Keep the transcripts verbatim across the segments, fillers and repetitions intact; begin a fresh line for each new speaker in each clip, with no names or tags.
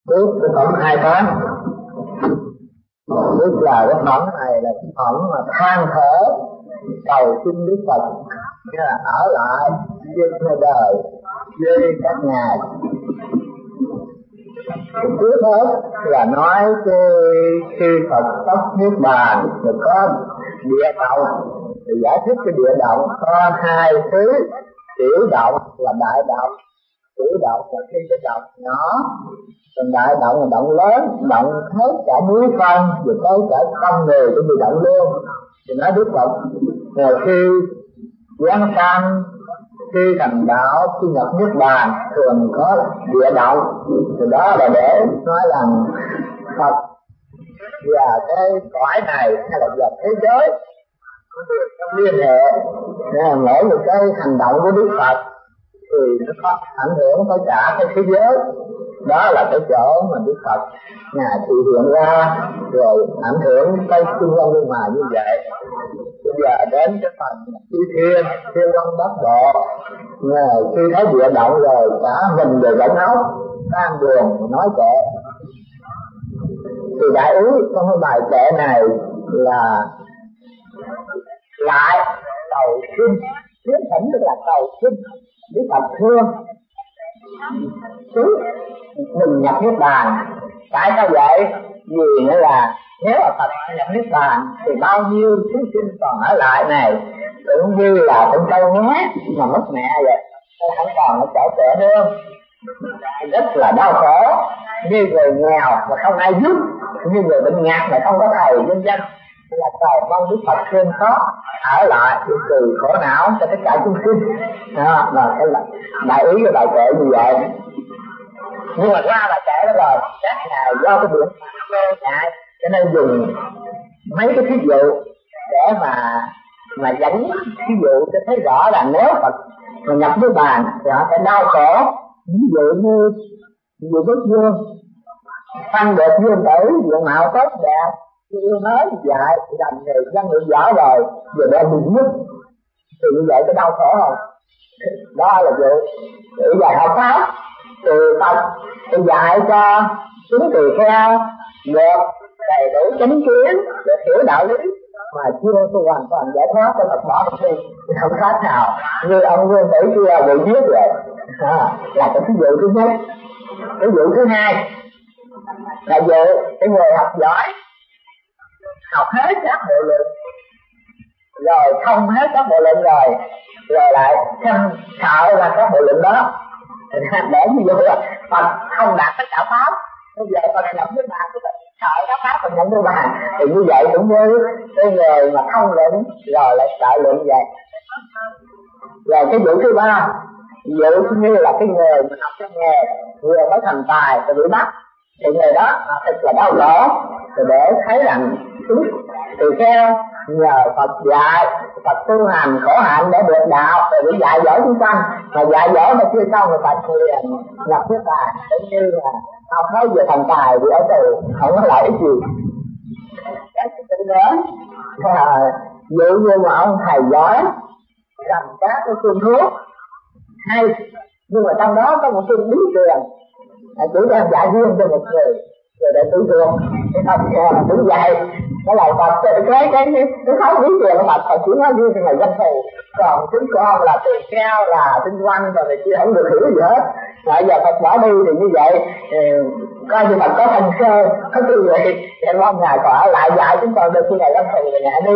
Bước cái phẩm hai tám. Bước là cái phẩm này là cái phẩm mà than thở cầu xin Đức Phật nghĩa là ở lại trên đời với các ngài. Trước hết là nói cái khi Phật tóc niết bàn rồi có địa động, thì giải thích cái địa động có hai thứ, tiểu động và đại động. Tiểu động là khi cái động nhỏ, còn đại động là động lớn, động hết cả núi phân rồi tới cả con người cũng bị động luôn. Thì nói Đức Phật rồi khi giáng sanh, khi thành đạo, khi nhập niết bàn thường có địa động, thì đó là để nói rằng Phật và cái cõi này hay là và thế giới liên hệ, nên mỗi một cái hành động của Đức Phật thì nó có ảnh hưởng tới cả cái thế giới. Đó là cái chỗ mà Đức Phật ngài thị hiện ra rồi ảnh hưởng tới xung quanh bên ngoài như vậy. Bây giờ đến cái phần chư thiên, thiên long bát bộ, khi thấy địa động rồi cả mình đều vẫn ốc, tan buồn nói kệ. Thì đại ý trong cái bài kệ này là lại cầu xin, tiến thỉnh tức là cầu xin Đức Phật thương chứ đừng nhập niết bàn. Tại sao vậy? Vì nữa là nếu mà Phật nhập niết bàn thì bao nhiêu chúng sinh còn ở lại này cũng như là con trâu nhé mà mất mẹ vậy, không còn ở chỗ trẻ nữa, rất là đau khổ, như người nghèo mà không ai giúp, như người bệnh ngạt mà không có thầy nhân dân. Là cầu mong Đức Phật thương xót ở lại để trừ khổ não cho tất cả chúng sinh. Đó là cái đại ý của bài kệ như vậy. Nhưng mà qua bài kệ đó rồi các ngài do cái việc mê ngại cho nên dùng mấy cái thí dụ để mà mà dẫn thí dụ cho thấy rõ là nếu Phật mà nhập niết bàn thì họ sẽ đau khổ. Ví dụ như như Đức Dương phân được dương tử diện mạo tốt đẹp, yêu nói dạy làm nghề dân ngữ giỏi rồi giờ đem đi giết, thì như vậy có đau khổ không? Đó là vụ để dạy học pháp từ Phật để dạy cho chúng tỳ kheo được đầy đủ chánh kiến để hiểu đạo lý mà chưa tôi hoàn toàn giải thoát cho Phật bỏ đi thì không khác nào như ông Vương Tử kia bị giết vậy. À, là cái ví dụ thứ nhất. Cái vụ thứ hai là vụ cái người học giỏi học hết các bộ luận rồi thông hết các bộ luận rồi rồi lại xem sợ là các bộ luận đó để ví dụ là Phật không đạt tất cả pháp, bây giờ Phật nhập niết bàn của Phật sợ các pháp Phật nhập niết bàn, thì như vậy cũng với cái người mà thông luận rồi lại sợ luận vậy. Rồi cái vụ thứ ba, vụ như là cái người mà học cái nghề vừa mới thành tài rồi bị bắt, thì người đó thật là đau khổ, rồi để thấy rằng chúng tỳ kheo nhờ Phật dạy, Phật tu hành khổ hạnh để được đạo, rồi để dạy dỗ chúng sanh, mà dạy dỗ mà chưa xong rồi Phật liền nhập niết bàn, cũng như là học nói về thành tài vì ở tù không có lợi ích gì. Cái thứ nữa là dụ như mà ông thầy giỏi cầm các cái phương thuốc hay, nhưng mà trong đó có một phương bí truyền, chỉ đem dạy riêng cho một người rồi để tự thường cái Phật đứng dạy cái lời Phật cái cái cái cái khối bí truyền của Phật Phật chỉ nói riêng cho người dân thù, còn chúng con là tỳ kheo là tinh văn rồi này kia không được hiểu gì hết. Bây giờ Phật bỏ đi thì như vậy coi như Phật có thành sơ có tư vậy, em mong ngài còn ở lại dạy chúng con được khi ngày dân thù rồi ngài đi.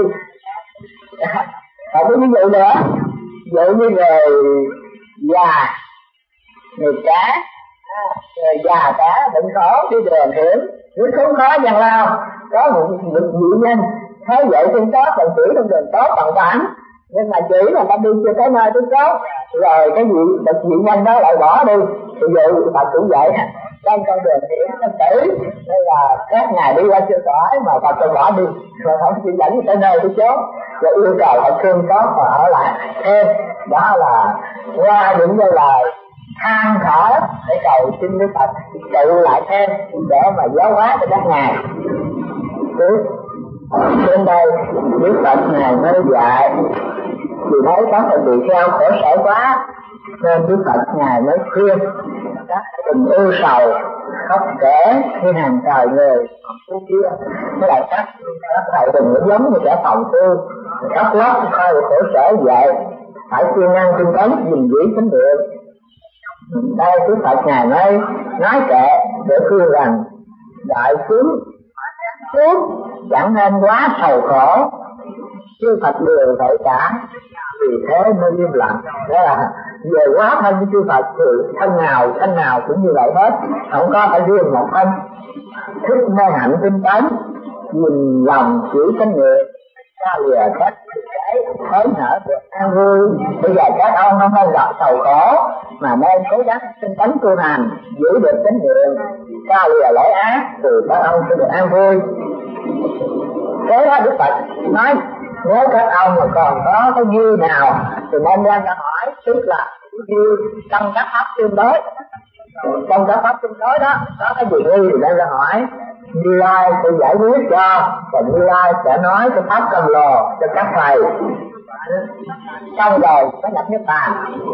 Còn có ví dụ nữa, ví dụ như người già, người trẻ, người già cả bệnh khổ đi đường hiểm, nếu khốn khó gian lao, có một một vị nhân thấy vậy thương tốt bằng chỉ trong đường tốt bằng bản, nhưng mà chỉ là ta đi chưa tới nơi tới chốt, rồi cái vị bậc vị nhân đó lại bỏ đi, thì vậy Phật cũng vậy, trong con đường hiểm sinh tử, đây là các ngài đi qua chưa khỏi mà Phật cũng bỏ đi, rồi không chỉ dẫn tới nơi tới chốt, rồi yêu cầu Phật thương tốt và ở lại thêm. Đó là qua những cái lời than thở để cầu xin Đức Phật tự lại thêm để mà giáo hóa cho các ngài. Trên đây Đức Phật ngài mới dạy, vì thấy các thầy tỳ kheo khổ sở quá nên Đức Phật ngài mới khuyên các tình ưu sầu khóc kể khi hàng trời người phú kia, với lại các các thầy đừng có giống như kẻ phòng tu khóc lóc coi khổ sở vậy, phải siêng năng tinh tấn gìn giữ chánh niệm. Đây Đức Phật ngài nói nói kệ để khuyên rằng đại chúng suốt chẳng nên quá sầu khổ, chư Phật đều phải cả, vì thế mới im lặng. Đó là về quá thân với chư Phật thì thân nào thân nào cũng như vậy hết, không có phải riêng một thân. Thức mê hạnh tinh tấn, nhìn lòng chỉ chánh niệm, ta lìa các cái hớn hở được an vui. Bây giờ các ông không nên gặp sầu khổ mà nên cố gắng tinh tấn tu hành, giữ được chánh niệm, ta lìa lỗi ác thì các ông sẽ được an vui. Thế đó Đức Phật nói nếu các ông mà còn có cái duyên nào thì nên đem ra hỏi, tức là duyên trong các pháp tương đối, trong các pháp tương đối đó có cái gì nghi thì đem ra hỏi, Như Lai sẽ giải quyết cho, và Như Lai sẽ nói cái pháp cầm lồ cho các thầy, xong rồi mới nhập niết bàn.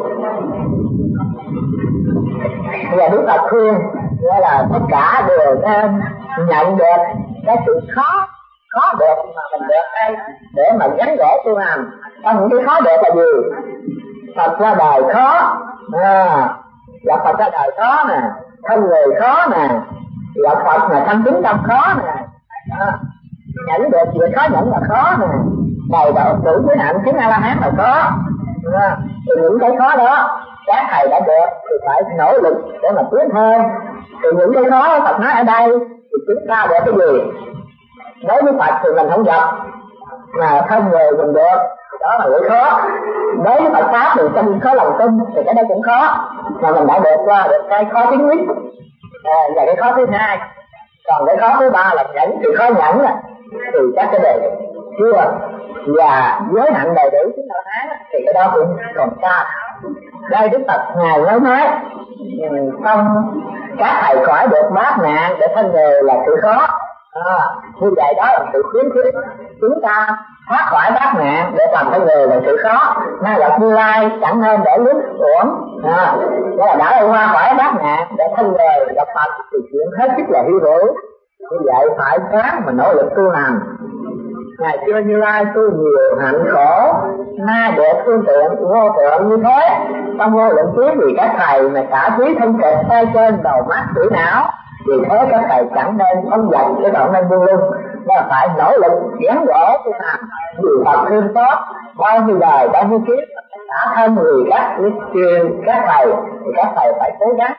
Và Đức Phật khuyên nghĩa là tất cả đều nên nhận được cái sự khó khó được mà mình được đây để mà gắn gỗ tu hành. Trong những cái khó được là gì? Phật ra đời khó, à, gặp Phật ra đời khó nè, thân người khó nè, gặp Phật mà tâm tính tâm khó nè, à, nhẫn được việc khó nhẫn là khó nè, đầy độ đủ với hạnh chứng A La Hán là khó. À, thì những cái khó đó các thầy đã được thì phải nỗ lực để mà tiến hơn. Thì những cái khó Phật nói ở đây thì chúng ta được cái gì? Đối với Phật thì mình không gặp, mà thân người mình được, đó là cái khó. Đối với Phật pháp thì trong khó lòng tin thì cái đó cũng khó, mà mình đã được qua được cái khó thứ nhất, à, và cái khó thứ hai. Còn cái khó thứ ba là nhẫn, thì khó nhẫn nè thì các cái đề chưa, và giới hạn đầy đủ chúng ta nói thì cái đó cũng còn xa. Đây Đức Phật ngài mới nói không, các thầy khỏi được bát nạn để thân nghề là sự khó. À, như vậy đó là sự khuyến khích chúng ta thoát khỏi bát nạn để làm thân nghề là sự khó. Nay gặp Như Lai chẳng nên để lướt uổng, à, đó là đã qua khỏi bát nạn để thân nghề gặp Phật thì chuyện hết sức là hy hữu. Như vậy phải sáng mà nỗ lực tu hành. Ngày xưa Như Lai tu nhiều hạnh khổ, nay được phương tiện vô tượng như thế, trong vô lượng kiếp vì các thầy mà xả thí thân kịch tay trên đầu mắt tử não, vì thế các thầy chẳng nên không dành cái đoạn nên buông lung, mà phải nỗ lực gắn gỗ tu hành. Vì Phật thương xót bao nhiêu đời bao nhiêu kiếp xả thân vì các truyền các thầy thì các thầy phải cố gắng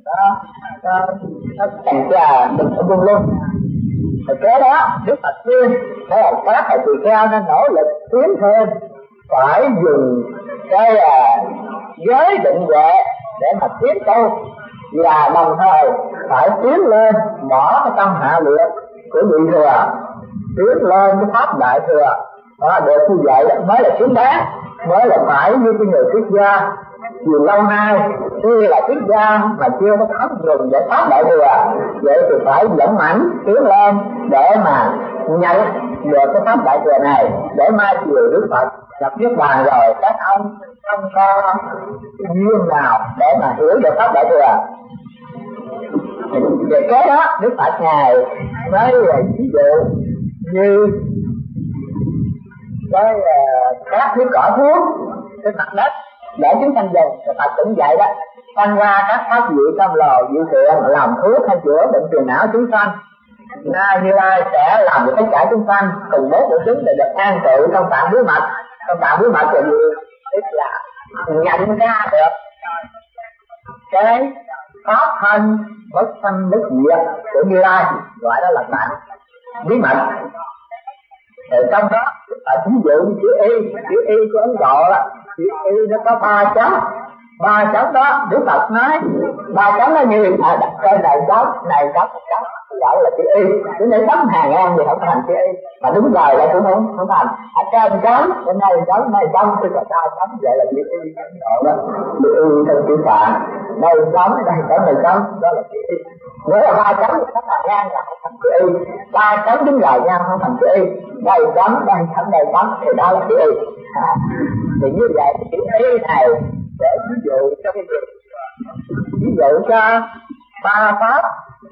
nó nó cảnh trà đừng có buông lung. Rồi kế đó Đức Phật khuyên đây là các thầy tỳ kheo nên nỗ lực tiến thêm, phải dùng cái uh, giới định huệ để mà tiến tu, và đồng thời phải tiến lên bỏ cái tâm hạ liệt của vị thừa, tiến lên cái pháp đại thừa. Đó, được như vậy mới là xứng đáng, mới là phải như cái người xuất gia. Vì lâu nay tuy là xuất gia mà chưa có pháp dùng để pháp đại thừa, vậy thì phải dẫn mảnh tiến lên để mà nhận được cái pháp đại thừa này, để mai chiều Đức Phật nhập niết bàn rồi các ông không có duyên nào để mà hiểu được pháp đại thừa. Về kế đó Đức Phật ngài nói ví dụ như cái uh, các thứ cỏ thuốc trên mặt đất để chúng sanh dùng, thì Phật cũng vậy đó, phân ra các pháp vị trong lò dự tiện làm thuốc hay chữa bệnh phiền não chúng sanh. Nay Như Lai sẽ làm cho tất cả chúng sanh cùng bốn bộ xứng để được an trụ trong tạng bí mật. Trong tạng bí mật là gì? Tức là nhận ra được cái pháp thân bất sanh bất diệt của Như Lai, gọi đó là tạng bí mật. Rồi trong đó ở ví dụ như chữ y, chữ y của Ấn Độ đó, chữ y nó có ba chấm, ba chấm đó Đức Phật nói ba chấm nó như à, đặt trên này chấm, này chấm, chấm gọi là chữ y, chứ nếu chấm hàng ngang thì không thành chữ y, mà đúng rồi lại cũng không không thành. Ở trên chấm, bên đây chấm, này chấm, tức là ba chấm, vậy là chữ y Ấn Độ đó, chữ y trong chữ Phạn, đây chấm, đây chấm, đây chấm, đó là chữ y. Nếu là ba chấm thì nó thành ngang là không thành chữ y, ba chấm đứng lại nhau không thành chữ y, đây chấm, đây chấm, đây chấm thì đó là chữ y. À, thì như vậy chữ y này để ví dụ cho cái việc ví dụ cho ba pháp: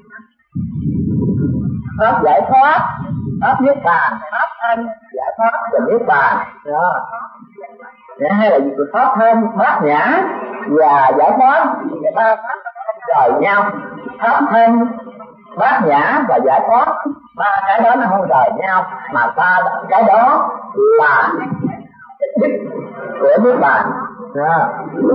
pháp giải thoát, pháp niết bàn, pháp thân giải thoát và niết bàn. Đó. Hay là pháp thân, bát nhã và giải thoát, ba pháp không rời nhau. Pháp thân, bát nhã và giải thoát, ba cái đó nó không rời nhau, mà ba cái đó là đích của niết bàn. Đó.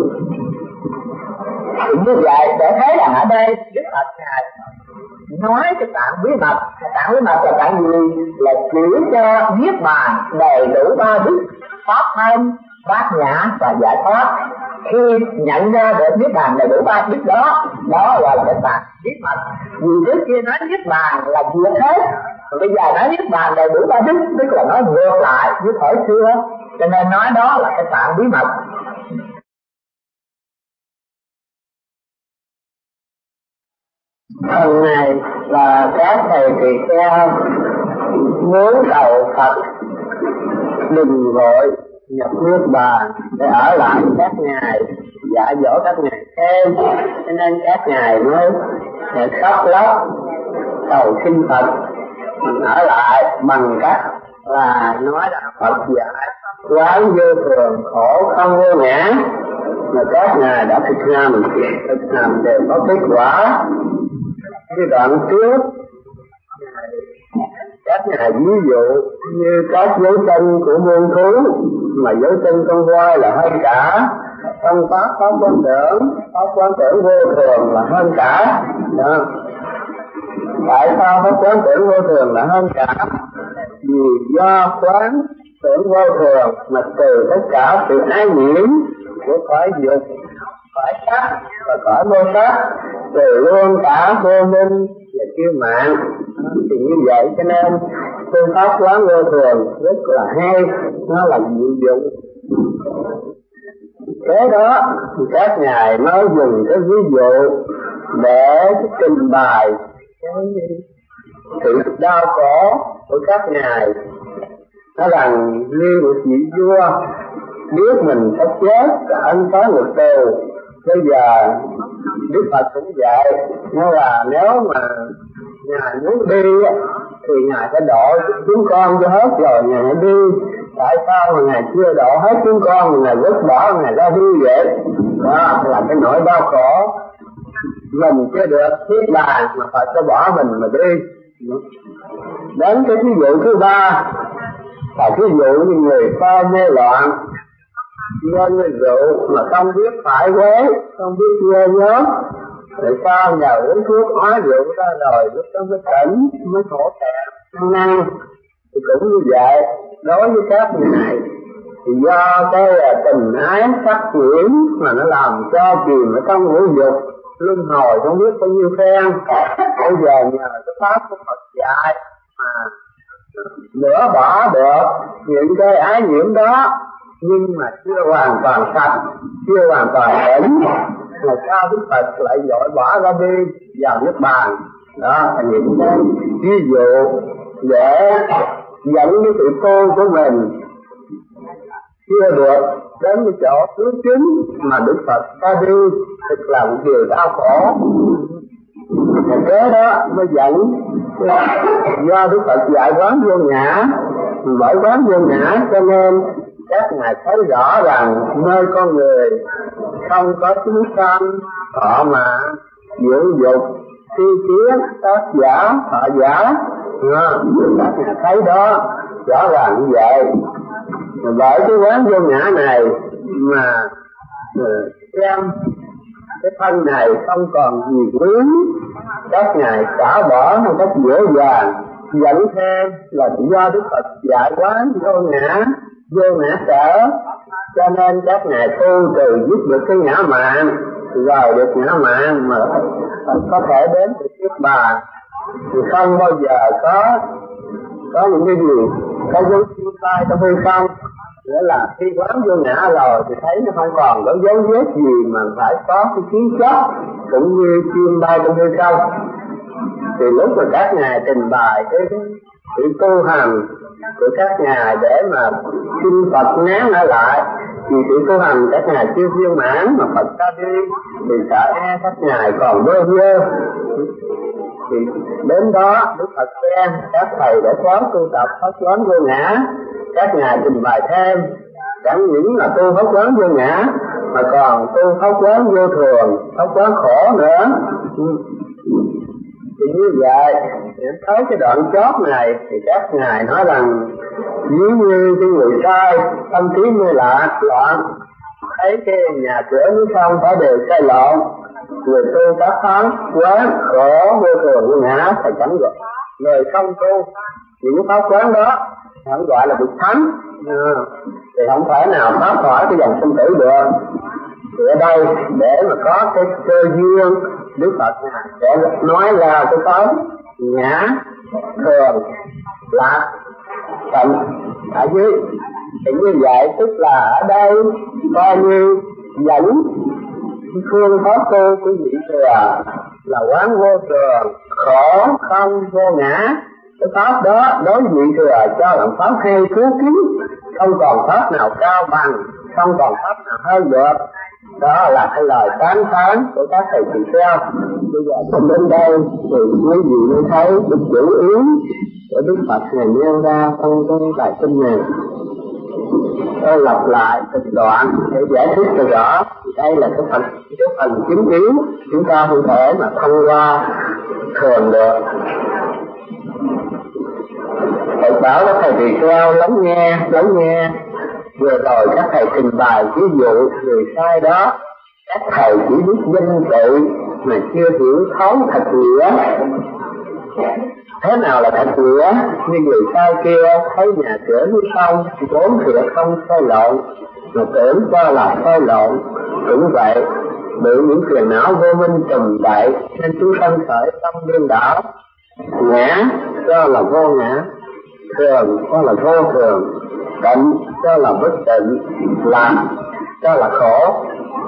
Như vậy để thấy rằng ở đây Đức Phật Ngài nói cái tạng bí mật. Tạng bí mật là tạng gì? Là chỉ cho niết bàn đầy đủ ba đức: pháp thân, bát nhã và giải thoát. Khi nhận ra được niết bàn đầy đủ ba đức đó, đó gọi là cái tạng bí mật. Vì trước kia nói niết bàn là diệt hết, bây giờ nói niết bàn đầy đủ ba đức, tức là nói ngược lại với thời xưa, cho nên nói đó là cái tạng bí mật. Phần này là các thầy tỳ kheo muốn cầu Phật đừng vội nhập niết bàn để ở lại các ngài dạy dỗ các ngài thêm, cho nên các ngài mới khóc lóc cầu xin Phật mình ở lại bằng cách là nói là Phật dạy quán vô thường, khổ không vô ngã, mà các ngài đã thực hành, thực hành đều có kết quả. Cái đoạn trước các ngài ví dụ như các dấu chân của muôn thú, mà dấu chân con voi là hơn cả, trong pháp pháp quán tưởng, pháp quán tưởng vô thường là hơn cả. Đó. Tại sao pháp quán tưởng vô thường là hơn cả? Vì do quán tưởng vô thường mà từ tất cả sự ái nhiễm của cõi dục, cõi sắc và cõi vô sắc, từ luôn cả vô minh và kiêu mạn. Thì như vậy cho nên phương pháp quán vô thường rất là hay, nó là diệu dụng. Thế đó thì các ngài mới dùng cái ví dụ để trình bày cái sự đau khổ của các ngài. Nó rằng như một vị vua biết mình sắp chết và ân có ngục tù. Bây giờ Đức Phật cũng vậy, nó là nếu mà ngài muốn đi thì ngài phải độ chúng con cho hết rồi ngài hãy đi. Tại sao mà ngài chưa độ hết chúng con mà ngài vứt bỏ ngài ra đi vậy? Đó là cái nỗi đau khổ. Mình chưa được niết bàn mà Phật sẽ bỏ mình mà đi. Đến cái ví dụ thứ ba là ví dụ như người pha mê loạn, do người rượu mà không biết phải quế, không biết ghê nhớ. Tại sao nhờ uống thuốc ói rượu ra rồi lúc đó mới tỉnh, mới khổ thẹn, ăn năn. Thì cũng như vậy, đối với các ngài thì do cái tình ái sắc nhiễm mà nó làm cho chìm ở trong ngũ dục luân hồi không biết bao nhiêu phen. Bây giờ nhờ cái pháp của Phật dạy mà nửa bỏ được những cái ái nhiễm đó, nhưng mà chưa hoàn toàn sạch, chưa hoàn toàn tỉnh, mà sao Đức Phật lại dội bỏ ra đi vào niết bàn. Đó là những cái ví dụ để dẫn cái sự tu của mình chưa được đến cái chỗ cứu chính mà Đức Phật ta đi, thực là một điều đau khổ. Và kế đó mới dẫn do Đức Phật dạy quán vô ngã, bởi quán vô ngã cho nên các ngài thấy rõ rằng nơi con người không có chúng sanh, thọ mạng, dưỡng dục, thi kiến, tác giả, thọ giả. Các ngài thấy đó rõ ràng như vậy. Bởi cái quán vô ngã này mà xem cái thân này không còn gì quyến, các ngài xả bỏ một cách dễ dàng. Dẫn thêm là do Đức Phật dạy quán vô ngã, vô ngã sở, cho nên các ngài tu từ dứt được cái ngã mạn, rồi được ngã mạn mà có thể đến được niết bàn, thì không bao giờ có có những cái gì có dấu chân tay trong hư không. Nghĩa là khi quán vô ngã rồi thì thấy nó không còn có dấu vết gì mà phải có cái kiến chấp, cũng như chim bay trong hư không. Thì lúc mà các ngài trình bày cái sự tu hành của các ngài để mà xin Phật nán ở lại,
vì sự tu hành các ngài chưa viên mãn mà Phật ra đi thì sợ e các ngài còn bơ vơ. Thì đến đó Đức Phật khen các thầy đã có tu tập pháp quán vô ngã, các ngài trình bày thêm chẳng những là tu pháp quán vô ngã mà còn tu pháp quán vô thường, pháp quán khổ nữa. Thì như vậy tới cái đoạn chót này thì các ngài nói rằng nếu như cái người sai tâm trí mê lạc loạn, thấy cái nhà cửa núi sông phải đều sai lộn, người tu các pháp quán khổ vô thường vô ngã phải chẳng gọi người không tu những pháp quán đó không gọi là việc thánh, à, thì không thể nào thoát khỏi cái dòng sinh tử được. Thì ở đây để mà có cái cơ duyên Đức Phật sẽ nói ra cái pháp ngã thường lạc tịnh ở dưới. Thì như vậy tức là ở đây coi như dẫn phương pháp tu của vị thừa là quán vô thường, khổ không vô ngã. Cái pháp đó đối vị thừa cho làm pháp hay cứu kính, không còn pháp nào cao bằng, không còn pháp nào hơn được. Đó là cái lời tán thán của các thầy tỳ kheo. Bây giờ trong đến đây thì quý vị mới thấy cái chủ yếu của Đức Phật này nêu ra trong cái bài kinh này. Tôi lặp lại một đoạn để giải thích cho rõ. Đây là cái phần cái phần chính yếu, chúng ta không thể mà thông qua thường được. Phật bảo các thầy tỳ kheo lắng nghe, lắng nghe. Vừa rồi các thầy trình bày ví dụ người sai đó, các thầy chỉ biết danh tự mà chưa hiểu thấu thật nghĩa. Thế nào là thật nghĩa? Như người sai kia thấy nhà cửa núi sông vốn thiệt không sai lộn mà tưởng cho là sai lộn. Cũng vậy, bị những phiền não vô minh trùm đậy nên chúng sanh khởi tâm điên đảo. Ngã cho là vô ngã, thường cho là vô thường, tịnh cho là bất tịnh, lạc cho là khổ.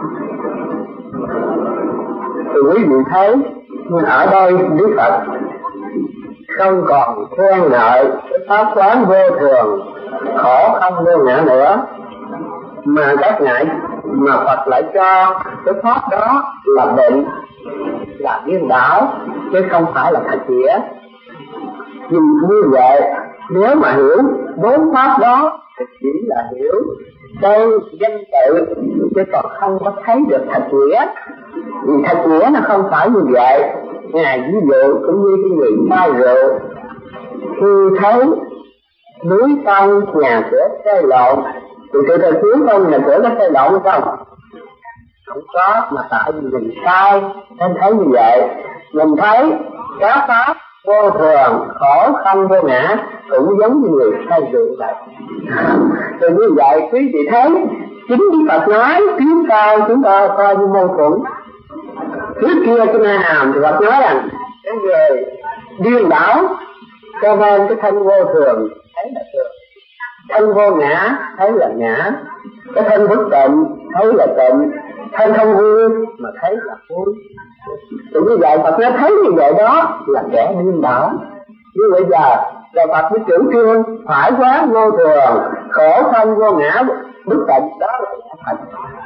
Thì quý vị thấy ở đây Đức Phật không còn khen ngợi cái pháp quán vô thường, khổ không vô ngã nữa, mà các ngài mà Phật lại cho cái pháp đó là bệnh, là điên đảo, chứ không phải là thật nghĩa. Vì như vậy, nếu mà hiểu bốn pháp đó thì chỉ là hiểu tên danh tự, chứ còn không có thấy được thật nghĩa. Vì thật nghĩa nó không phải như vậy. Ngài ví dụ cũng như cái người say rượu, khi thấy núi sông nhà cửa xây lộn thì từ thời trước không nhà cửa nó xây lộn không? Không có, mà tại vì mình sai nên thấy như vậy. Mình thấy các pháp vô thường, khổ không vô ngã cũng giống như người say rượu vậy. Thì như vậy quý vị thấy chính Đức Phật nói phía sau chúng ta coi như mâu thuẫn. Trước kia cái Na Hàm thì Phật nói rằng cái người điên đảo cho nên cái thân vô thường thấy là thường, thân vô ngã thấy là ngã, cái thân bất tịnh thấy là tịnh, thân không vui mà thấy là vui. Thì như vậy Phật nói thấy như vậy đó là kẻ điên đảo. Như bây giờ là Phật mới chủ trương phải quán vô thường, khổ không vô ngã, bất tịnh, đó là thật.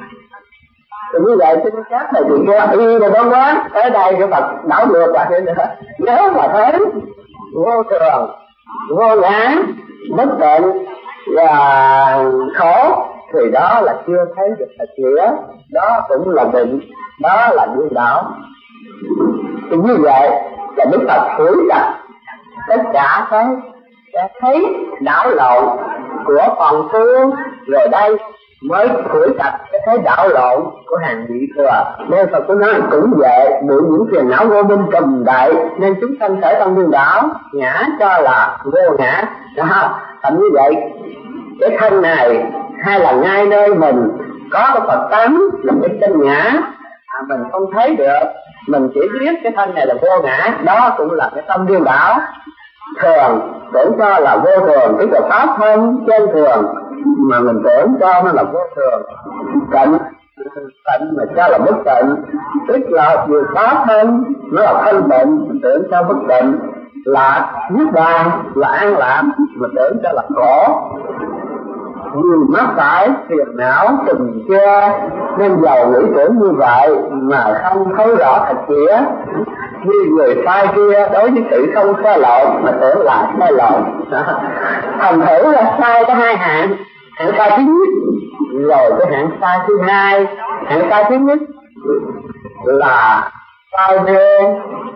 Thì như vậy xin các thầy tỳ kheo y là đó quán. Tới đây cái Phật đảo ngược lại nữa. Nếu mà thấy vô thường, vô ngã, bất tịnh và khổ thì đó là chưa thấy được thật nghĩa, đó cũng là định, đó là điên đảo. Thì như vậy là Đức Phật phủi sạch tất cả cái thấy đảo lộn của phần phương, rồi đây mới phủi sạch cái thấy đảo lộn của hàng vị thừa. Nên Phật có nói cũng vậy, bị những phiền não vô minh trùm đậy nên chúng sanh khởi tâm điên đảo, ngã cho là vô ngã. Đó, thành như vậy cái thân này hay là ngay nơi mình có cái Phật tánh là cái chân ngã, à, mình không thấy được, mình chỉ biết cái thân này là vô ngã, đó cũng là cái tâm điên đảo. Thường tưởng cho là vô thường, tức là pháp thân chân thường, mà mình tưởng cho nó là vô thường. Tịnh, tịnh mà cho là bất tịnh, tức là vừa pháp thân nó là thanh tịnh, mình tưởng cho bất tịnh. Lạc, niết bàn là an lạc, mà tưởng cho là khổ. vì mắc phải phiền não trùm che nên giàu nghĩ tưởng như vậy mà không thấy rõ thật nghĩa. Như người sai kia đối với sự không sai lộn mà tưởng là sai lộn. Thành thử là sai có hai hạng, hạng sai thứ nhất rồi cái hạng sai thứ hai. Hạng sai thứ nhất là sai mê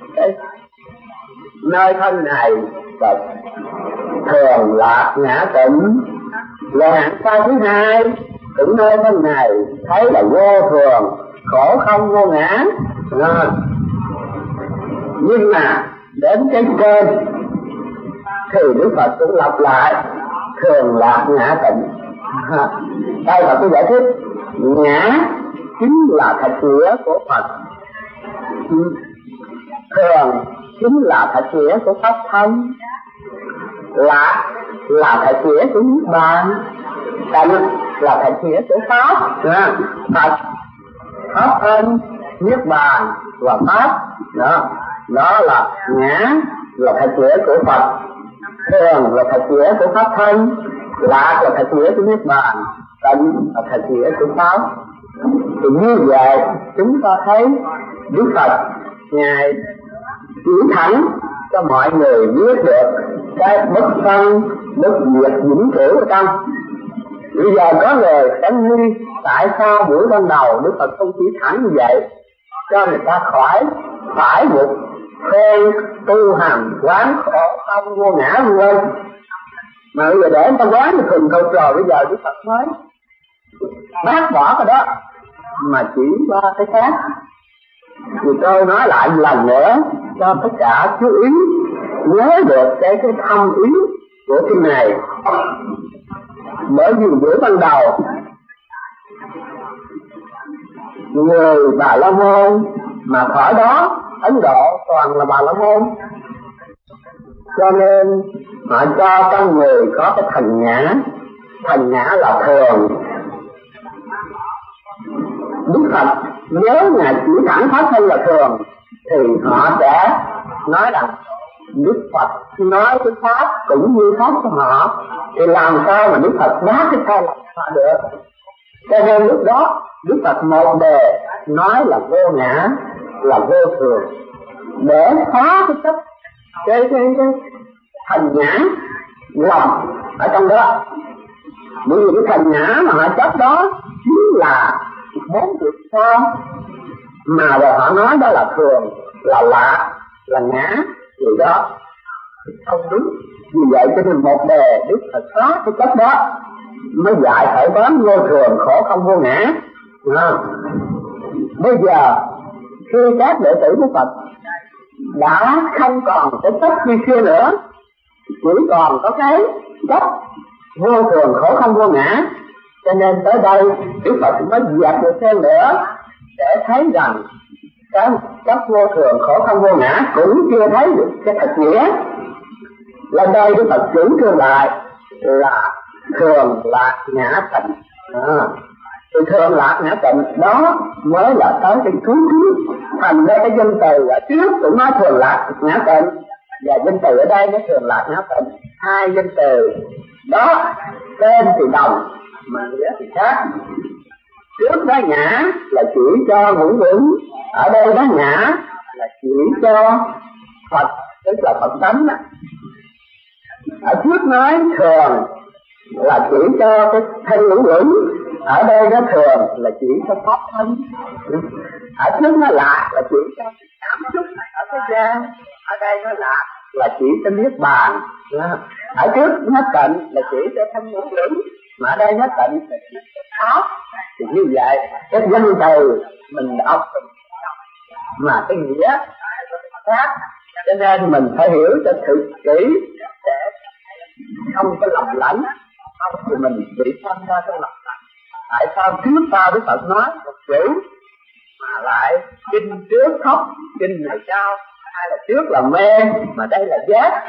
nơi thân này và thường lạc ngã tịnh, là hạng sai thứ hai cũng nơi thân này thấy là vô thường khổ không vô ngã. À, nhưng mà đến cái trên thì Đức Phật cũng lặp lại thường lạc ngã tịnh. À, đây là tôi giải thích ngã chính là thật nghĩa của Phật, thường chính là thật nghĩa của pháp thân, lạc là thật nghĩa của niết bàn, tịnh là thật nghĩa của pháp. À, Phật, pháp thân, niết bàn và pháp đó, đó là ngã là thật nghĩa của Phật, thường là thật nghĩa của pháp thân, lạc là thật nghĩa của niết bàn, tịnh là thật nghĩa của pháp. Thì như vậy chúng ta thấy Đức Phật ngài chỉ thẳng cho mọi người biết được cái bất phân bất diệt vĩnh cửu ở trong. Bây giờ có người đánh nghi tại sao buổi ban đầu Đức Phật không chỉ thẳng như vậy cho người ta khỏi phải một khen tu hành quán khổ không vô ngã vân, mà bây giờ để người ta quán thì thường câu rồi bây giờ Đức Phật nói bác bỏ cái đó mà chỉ qua cái khác. Thì tôi nói lại một lần nữa cho tất cả chú ý nhớ được cái cái thâm ý của kinh này. Bởi vì bữa ban đầu người Bà La Môn mà khỏi đó Ấn Độ toàn là Bà La Môn, cho nên họ cho con người có cái thành ngã. Thành ngã là thường. Đức Phật nếu ngài chỉ thẳng pháp thân là thường thì họ sẽ nói rằng Đức Phật nói cái pháp cũng như pháp của họ, thì làm sao mà Đức Phật đáp cái sai lầm họ được. Cho nên lúc đó Đức Phật một đề nói là vô ngã, là vô thường, để phá cái chấp cái cái cái thành ngã lòng ở trong đó. Bởi vì cái thành ngã mà họ chấp đó chính là bốn việc sao mà rồi họ nói đó là thường, là lạ, là ngã, thì đó không đúng. Vì vậy cho nên một đề Đức Phật phá cái chấp đó mới dạy phải quán vô thường khổ không vô ngã. À, bây giờ khi các đệ tử của Phật đã không còn cái chấp như xưa nữa, chỉ còn có cái chấp vô thường khổ không vô ngã, cho nên tới đây Đức Phật mới dẹp được thêm nữa để thấy rằng cái chấp vô thường khổ không vô ngã cũng chưa thấy được cái thật nghĩa. Lên đây Đức Phật chủ trương lại là thường lạc ngã tịnh. À, thì thường lạc ngã tịnh đó mới là tới cái cứu trước. Thành ra cái danh từ ở trước cũng nói thường lạc ngã tịnh, và danh từ ở đây nó thường lạc ngã tịnh. Hai danh từ đó tên thì đồng mà nghĩa thì khác. Trước đó ngã là chỉ cho ngũ uẩn, ở đây đó ngã là chỉ cho Phật, tức là Phật tánh đó. Ở trước nói thường là chỉ cho cái thân ngũ uẩn, ở đây nó thường là chỉ cho pháp thân. Ở trước nó lạc là chỉ cho cảm xúc ở thế gian, ở đây nó lạc là chỉ cho niết bàn. Ở trước nó tịnh là chỉ cho thân ngũ uẩn, mà ở đây nó tịnh là chỉ cho pháp. Thì như vậy cái danh từ mình đọc mà cái nghĩa khác, cho nên mình phải hiểu cho thực kỹ để không có lầm lẫn, không thì mình bị phân ra trong lầm lẫn. Tại sao trước sau Đức Phật nói một chữ mà lại kinh trước khóc, kinh này sao, hay là trước là mê mà đây là giác.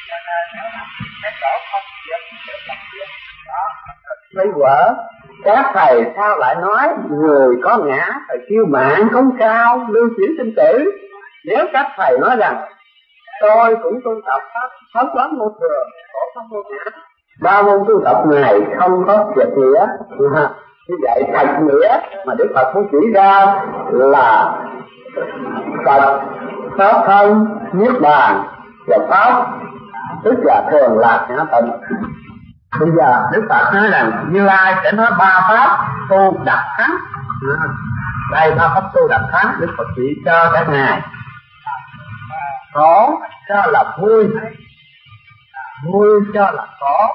Mấy vợ các thầy sao lại nói người có ngã phải kiêu mạn không sao lưu chuyển sinh tử. Nếu các thầy nói rằng tôi cũng tu tập pháp pháp quán vô thường khổ không vô ngã, ba môn tu tập này không có việc nghĩa. Như vậy thật nghĩa mà Đức Phật muốn chỉ ra là Phật, Pháp thân, Niết bàn và Pháp, tức là thường lạc ngã tịnh. Bây giờ Đức Phật nói rằng Như Lai sẽ nói ba pháp tu đặc thắng. Đây ba pháp tu đặc thắng Đức Phật chỉ cho các ngài. Khổ cho là vui, vui cho là khổ,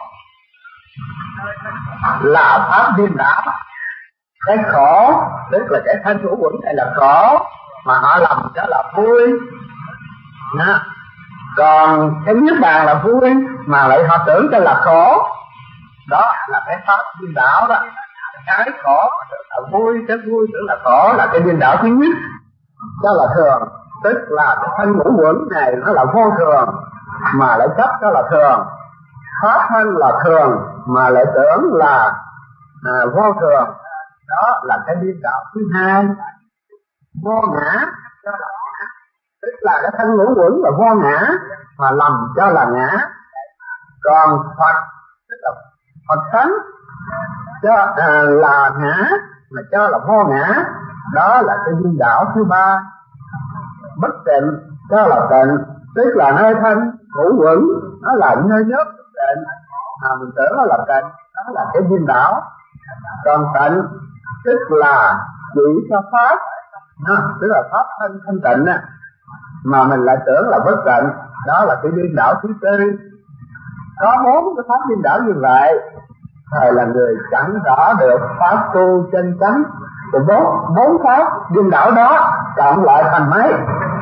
là pháp điên đảo. Cái khổ tức là cái thân ngũ uẩn này là khổ mà họ lầm cho là vui. Đó. Còn cái niết bàn là vui mà lại họ tưởng cho là khổ. Đó là cái pháp điên đảo đó. Cái khổ tưởng là vui, cái vui tưởng là khổ là cái điên đảo thứ nhất. Cho là thường, tức là cái thân ngũ uẩn này nó là vô thường mà lại chấp cho là thường. Pháp thân là thường mà lại tưởng là à, vô thường. Đó là cái điên đảo thứ hai. Vô ngã cho là ngã, tức là cái thân ngũ uẩn là vô ngã mà lầm cho là ngã. Còn Phật tức là Phật tánh cho à, là ngã mà cho là vô ngã. Đó là cái điên đảo thứ ba. Bất tịnh cho là tịnh, tức là nơi thân ngũ uẩn nó là nơi nhất tịnh mà mình tưởng nó là tịnh. Đó là cái điên đảo. Còn tịnh tức là chỉ cho pháp, đó, tức là pháp thân thanh tịnh á, mà mình lại tưởng là bất tịnh. Đó là cái điên đảo thứ tư. Có bốn cái pháp điên đảo như vậy, thầy là người chẳng rõ được pháp tu chân chánh. Thì bốn bốn pháp điên đảo đó cộng lại thành mấy?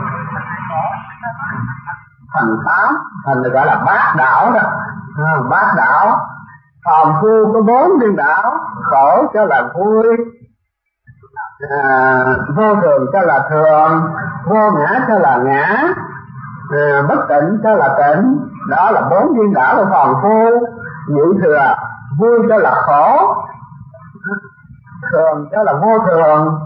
Thành tám, thành gọi là bát đảo đó. À, bát đảo. Phàm phu có bốn điên đảo: khổ cho là vui, à, vô thường cho là thường, vô ngã cho là ngã, à, bất tịnh cho là tịnh. Đó là bốn điên đảo của phàm phu. Nhị thừa, vui cho là khổ, thường cho là vô thường,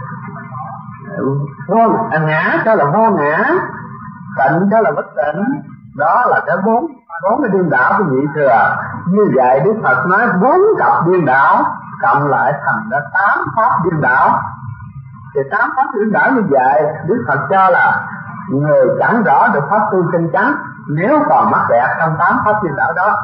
vô ngã cho là vô ngã, tịnh cho là bất tịnh. Đó là cái bốn bốn cái điên đảo của nhị thừa. Như vậy Đức Phật nói bốn cặp điên đảo cộng lại thành ra tám pháp điên đảo. Thì tám pháp điên đảo như vậy Đức Phật cho là người chẳng rõ được pháp tu chân chánh nếu còn mắc kẹt trong tám pháp điên đảo đó.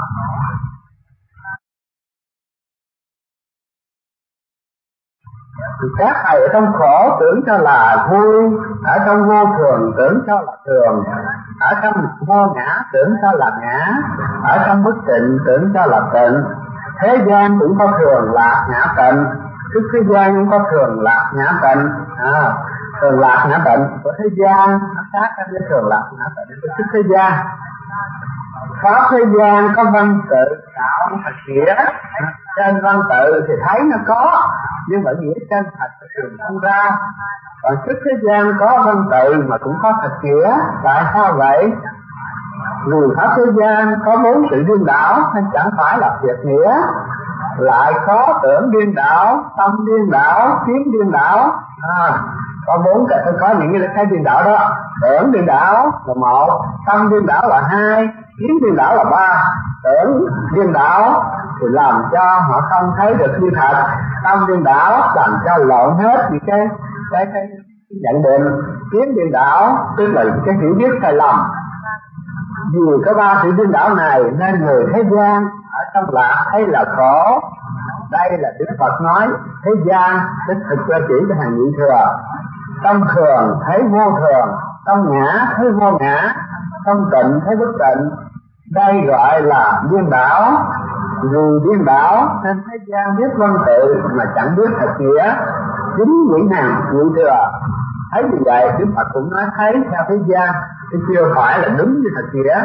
Các thầy ở trong khổ tưởng cho là vui, ở trong vô thường tưởng cho là thường, ở trong vô ngã tưởng cho là ngã, ở trong bất tịnh tưởng cho là tịnh. Thế gian cũng có thường lạc ngã tịnh, tức thế gian cũng có thường lạc ngã tịnh. À, thường lạc ngã tịnh của thế gian nó khác với thường lạc ngã tịnh của tức thế gian. Pháp thế gian có văn tự đạo thật nghĩa, trên văn tự thì thấy nó có, nhưng mà nghĩa chân thật thì thường không ra. Còn trước thế gian có văn tự mà cũng có thật nghĩa. Tại sao vậy? Vì pháp thế gian có bốn sự điên đảo nên chẳng phải là thiệt nghĩa, lại có tưởng điên đảo, tâm điên đảo, kiến điên đảo. À, có bốn cái, có những cái, cái điên đảo đó. Tưởng điên đảo là một, tâm điên đảo là hai, kiến điên đảo là ba. Tưởng điên đảo thì làm cho họ không thấy được như thật, tâm điên đảo làm cho lộn hết những cái cái cái nhận định. Kiến điên đảo tức là cái hiểu biết sai lầm. Vì có ba sự điên đảo này nên người thế gian ở trong lạc thấy là khổ. Đây là Đức Phật nói thế gian, tức thực ra chỉ cho hàng nhị thừa. Trong thường thấy vô thường, trong ngã thấy vô ngã, trong tịnh thấy bất tịnh. Đây gọi là điên đảo. Vì điên đảo nên thế gian biết văn tự mà chẳng biết thật nghĩa. Chính những hàng nhị thừa thấy như vậy, Đức Phật cũng nói thấy theo thế gian, chứ chưa phải là đúng như thật nghĩa.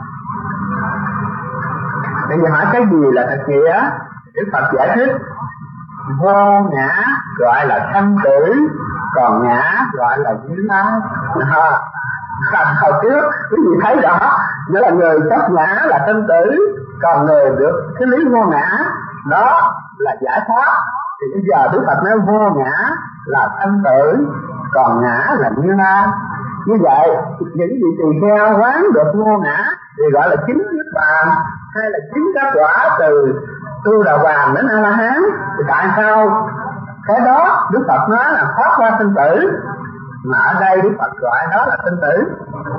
Bây giờ hỏi cái gì là thật nghĩa? Đức Phật giải thích vô ngã gọi là thanh tử, còn ngã gọi là Như Lai. À, hồi trước quý vị thấy rõ, nghĩa là người chấp ngã là thanh tử, còn người được cái lý vô ngã đó là giải thoát. Thì bây giờ Đức Phật nói vô ngã là thanh tử, còn ngã là Như Lai. Như vậy những vị tỳ kheo quán được vô ngã thì gọi là chính niết bàn. hay là chính các quả từ tu đà hoàng đến A La Hán? Thì tại sao cái đó Đức Phật nói là thoát qua sinh tử, mà ở đây Đức Phật gọi đó là sinh tử?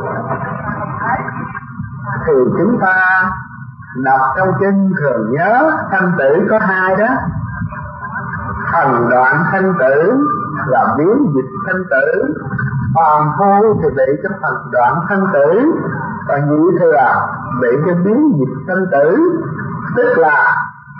Thì chúng ta đọc trong kinh thường nhớ sanh tử có hai đó: thần đoạn sanh tử và biến dịch sanh tử. Phàm phu thì bị cái thần đoạn sanh tử, và nhị thừa bị cái biến dịch sanh tử. Tức là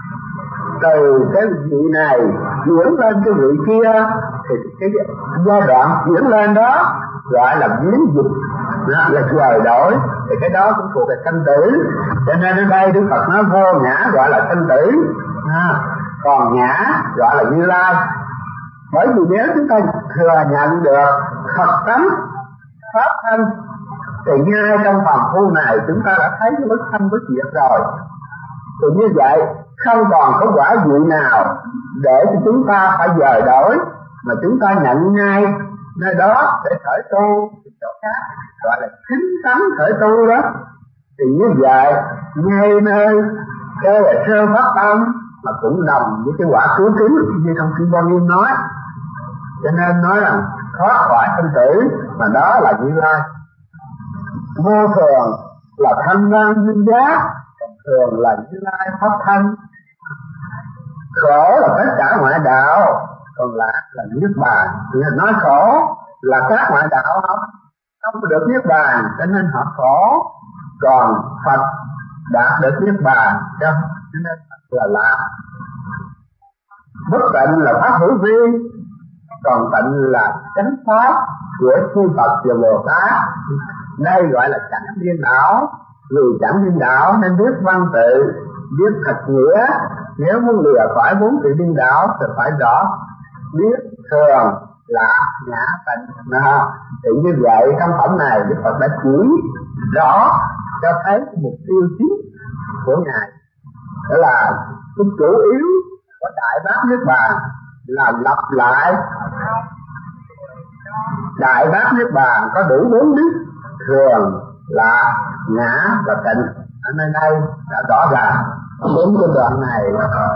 từ cái vị này chuyển lên cái vị kia, thì cái giai đoạn chuyển lên đó gọi là biến dịch, là dời đổi. Thì cái đó cũng thuộc về sanh tử. Cho nên ở đây Đức Phật nói vô ngã gọi là sanh tử, à, còn ngã gọi là Như Lai. Bởi vì nếu chúng ta thừa nhận được thật tánh pháp thân, thì ngay trong phàm phu này chúng ta đã thấy cái bất sanh bất diệt rồi. Thì như vậy không còn có quả vị nào để cho chúng ta phải dời đổi, mà chúng ta nhận ngay nơi đó để khởi tu chỗ khác, gọi là chính tánh khởi tu đó. Thì như vậy ngay nơi cái là sơ phát tâm mà cũng đồng với cái quả cứu kính như trong kinh Quan Nghiêm nói. Cho nên nói rằng thoát khỏi sinh tử, mà đó là Như Lai. Vô thường là thanh văn duyên giác, thường là Như Lai pháp thân. Khổ là tất cả ngoại đạo, còn lạc là niết bàn. Nói khổ là các ngoại đạo không không được niết bàn, cho nên họ khổ. Còn Phật đạt được niết bàn, cho nên là lạc. Bất tịnh là pháp hữu vi, còn tịnh là chánh pháp của chư Phật và Bồ Tát. Đây gọi là chẳng điên đảo. Vì chẳng điên đảo nên biết văn tự, biết thật nghĩa. Nếu muốn lìa khỏi bốn sự điên đảo thì phải rõ biết thường là ngã tịnh. Thì như vậy trong phẩm này Đức Phật đã chỉ rõ cho thấy mục tiêu chính của Ngài, đó là cái chủ yếu của Đại Bát Niết Bàn là lặp lại. Đại Bát Niết Bàn có đủ bốn biết: thường, là, ngã và tịnh. Ở nơi đây đã rõ ràng. Đến cái đoạn này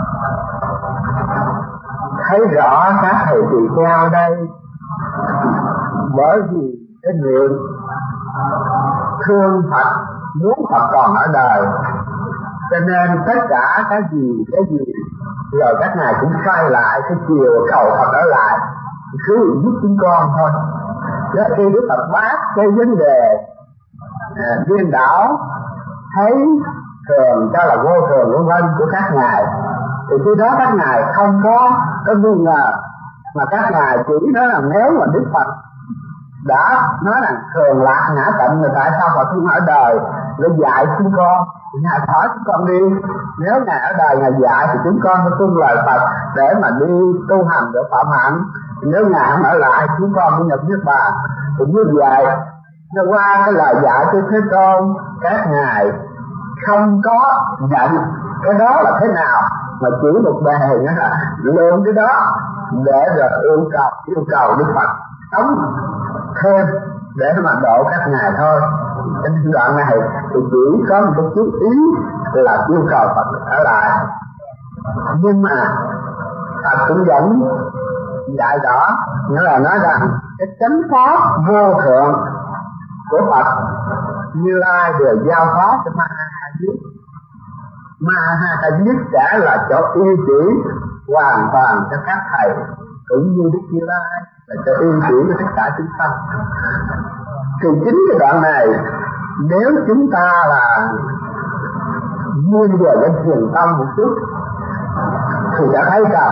thấy rõ các thầy tỳ kheo đây, bởi vì cái niệm thương Phật, muốn Phật còn ở đời, cho nên tất cả cái gì cái gì rồi các ngài cũng xoay lại cái chiều cầu Phật ở lại, cứ giúp chúng con thôi. Đó, khi Đức Phật bác cái vấn đề à, điên đảo, thấy thường cho là vô thường vân vân của các ngài, thì khi đó các ngài không có có nghi ngờ, mà các ngài chỉ nói là nếu mà Đức Phật đã nói rằng thường lạc ngã tịnh, thì tại sao Phật không ở đời để dạy chúng con? Ngài hỏi chúng con đi, nếu Ngài ở đời Ngài dạy thì chúng con phải tuân lời Phật để mà đi tu hành để phạm hạnh. Nếu Ngài không ở lại chúng con cũng nhập niết bàn. Thì như vậy nó qua cái lời dạy của Thế Tôn, các ngài không có nhận cái đó là thế nào, mà chỉ một bề nữa là lượng cái đó để rồi yêu cầu yêu cầu Đức Phật sống thêm để mà độ các ngài thôi. Trên đoạn này thì chỉ có một cái chút ý là yêu cầu Phật ở lại, nhưng mà Phật cũng vẫn dạy rõ, nghĩa là nói rằng cái chánh pháp vô thượng của Phật Như Lai đều giao phó cho Ma Ha Diếp. Ma Ha Diếp sẽ là chỗ yên chỉ hoàn toàn cho các thầy, cũng như Đức Như Lai là chỗ yên chỉ cho tất cả chúng sanh. Thì chính cái đoạn này, nếu chúng ta là nghiêng về cái thiền tâm một chút thì đã thấy rằng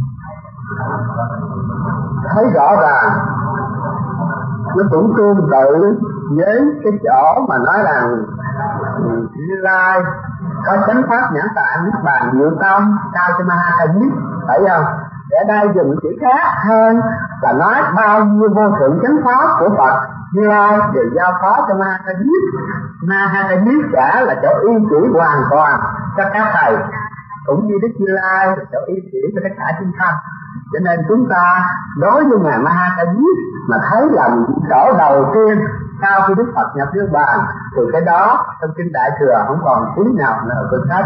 thấy rõ ràng nó cũng tương tự với cái chỗ mà nói rằng Như Lai có chánh pháp nhãn tạng niết bàn diệu tâm cao cho Ma Ha Diếp, phải không? Ở đây dùng chữ khác hơn là nói bao nhiêu vô thượng chánh pháp của Phật Như Lai đều giao phó cho Ma Ha Diếp. Ma Ha Diếp đã là chỗ yên chỉ hoàn toàn cho các thầy, cũng như Đức Như Lai là chỗ yên chỉ cho tất cả chúng sanh. Cho nên chúng ta đối với ngài Ma Ha Diếp mà thấy là chỗ đầu tiên sau khi Đức Phật nhập niết bàn Thì cái đó trong kinh Đại Thừa không còn tí nào nữa tôi hết.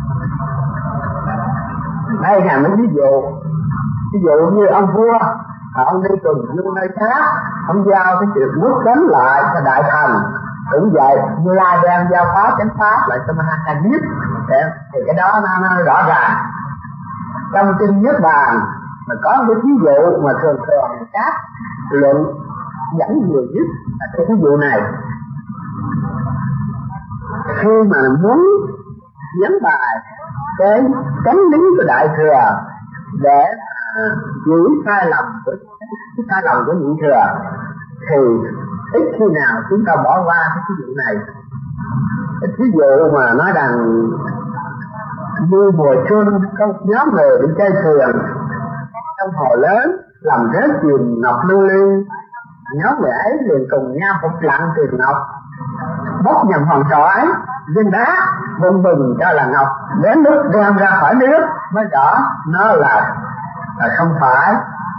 Đây là mấy ví dụ. Ví dụ như ông vua, ông đi tuần du nơi khác, ông giao cái chuyện quốc chánh lại cho đại thành. Cũng vậy, Như Lai đem giao pháp chánh pháp lại cho Mahakanip. Thì cái đó nó, nó rõ ràng. Trong kinh Niết Bàn mà có cái ví dụ mà thường thường các luận dẫn nhiều nhất là cái ví dụ này. Khi mà muốn giảng bài cái chánh lý của Đại Thừa để giữ sai lầm của sai lầm của Nhị Thừa thì ít khi nào chúng ta bỏ qua cái ví dụ này. Cái ví dụ mà nói rằng như mùa xuân có một nhóm người đi chơi thuyền trong hồ lớn làm rớt chìm ngọc lưu ly, nhóm người ấy liền cùng nhau phục lặng tìm ngọc, bốc nhầm hòn sỏi viên đá bùng bùng cho là ngọc, đến lúc đem ra khỏi nước mới rõ nó là là không phải.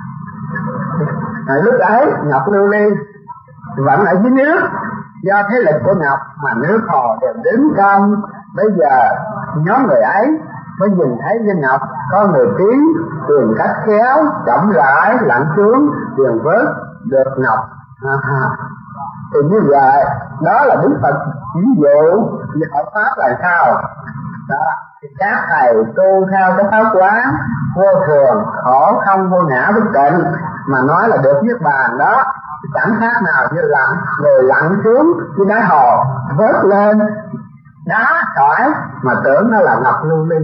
À, lúc ấy ngọc lưu ly vẫn ở dưới nước, do thế lực của ngọc mà nước hồ đều đứng trong. Bây giờ nhóm người ấy mới nhìn thấy viên ngọc có người tiến tìm cách khéo chậm rãi lặn xuống tìm vớt được ngọc. À, thì như vậy đó là Đức Phật ví dụ về Phật pháp là sao đó. Thì các thầy tu theo cái pháp quán vô thường khổ không vô ngã bất tịnh mà nói là được niết bàn đó, chẳng khác nào như lặn người lặn xuống dưới đáy hồ vớt lên đá sỏi mà tưởng nó là ngọc lưu ly.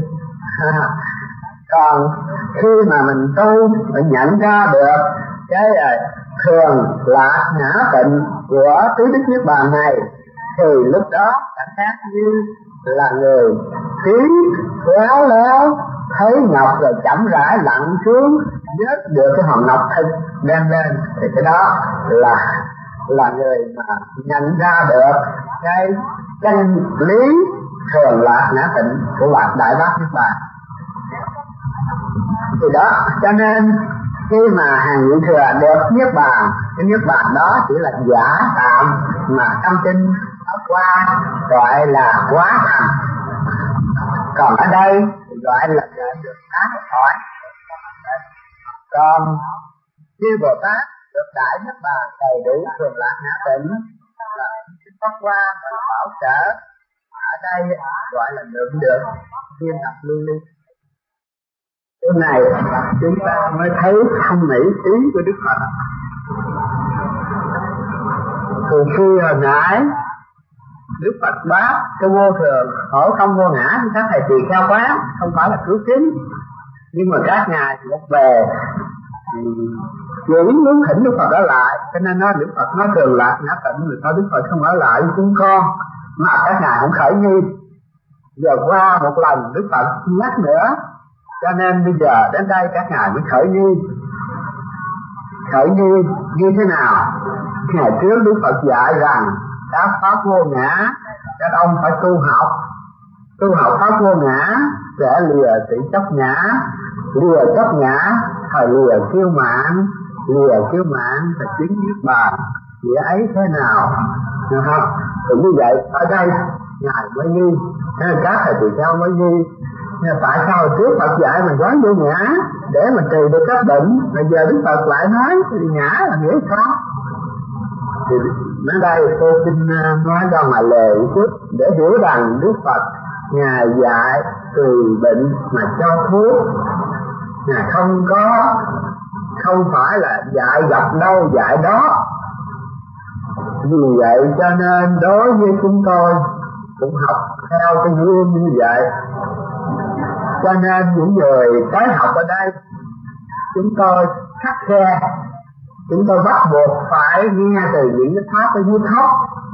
Còn khi mà mình tu mình nhận ra được cái thường lạc ngã tịnh của tứ đức niết bàn này thì lúc đó cảm giác như là người tiến khéo léo thấy ngọc rồi chậm rãi lặn xuống vớt được cái hòn ngọc thịt đem lên. Thì cái đó là là người mà nhận ra được cái chân lý thường lạc ngã tịnh của Bát Đại Bát Niết Bàn. Thì đó cho nên khi mà hàng Nhị Thừa được niết bàn, cái niết bàn đó chỉ là giả tạm mà trong kinh Pháp Hoa gọi là quá thành. Còn ở đây gọi là được tán thoại. Còn khi Bồ Tát được đại niết bàn đầy đủ thường lạc ngã tịnh là kinh Pháp Hoa bảo trợ, ở đây gọi là được được viên ngọc lưu ly. Cái này chúng ta mới thấy thâm mỹ ý của Đức Phật. Từ khi hồi nãy Đức Phật bác cái vô thường khổ không vô ngã thì các thầy tỳ kheo quán không phải là cứu kính, nhưng mà các ngài một về chuyển muốn thỉnh Đức Phật ở lại, cho nên nói Đức Phật nói thường lạc ngã tịnh người thôi Đức Phật không ở lại với chúng con, mà các ngài không khởi nghi. Giờ qua một lần Đức Phật nhắc nữa, cho nên bây giờ đến đây các ngài mới khởi nghi. Khởi nghi như thế nào? Ngày trước Đức Phật dạy rằng các pháp vô ngã, các ông phải tu học, tu học pháp vô ngã sẽ lìa sự chấp ngã, lìa chấp ngã thời lìa kiêu mạn, lìa kiêu mạn thì chứng niết bàn. Nghĩa ấy thế nào? Không? Thì như vậy ở đây ngài mới nghi, các thầy tỳ kheo mới nghi. Nhưng tại sao trước Phật dạy mình quán vô ngã để mình trừ được các bệnh, bây giờ Đức Phật lại nói ngã là nghĩa sao? Thì đến đây tôi xin nói ra ngoài lề một chút để hiểu rằng Đức Phật ngài dạy từ bệnh mà cho thuốc, ngài không có không phải là dạy gặp đâu dạy đó. Vì vậy cho nên đối với chúng tôi cũng học theo cái gương như vậy. Cho nên những người tới học ở đây chúng tôi khắt khe, chúng tôi bắt buộc phải nghe từ những cái pháp ở dưới thấp,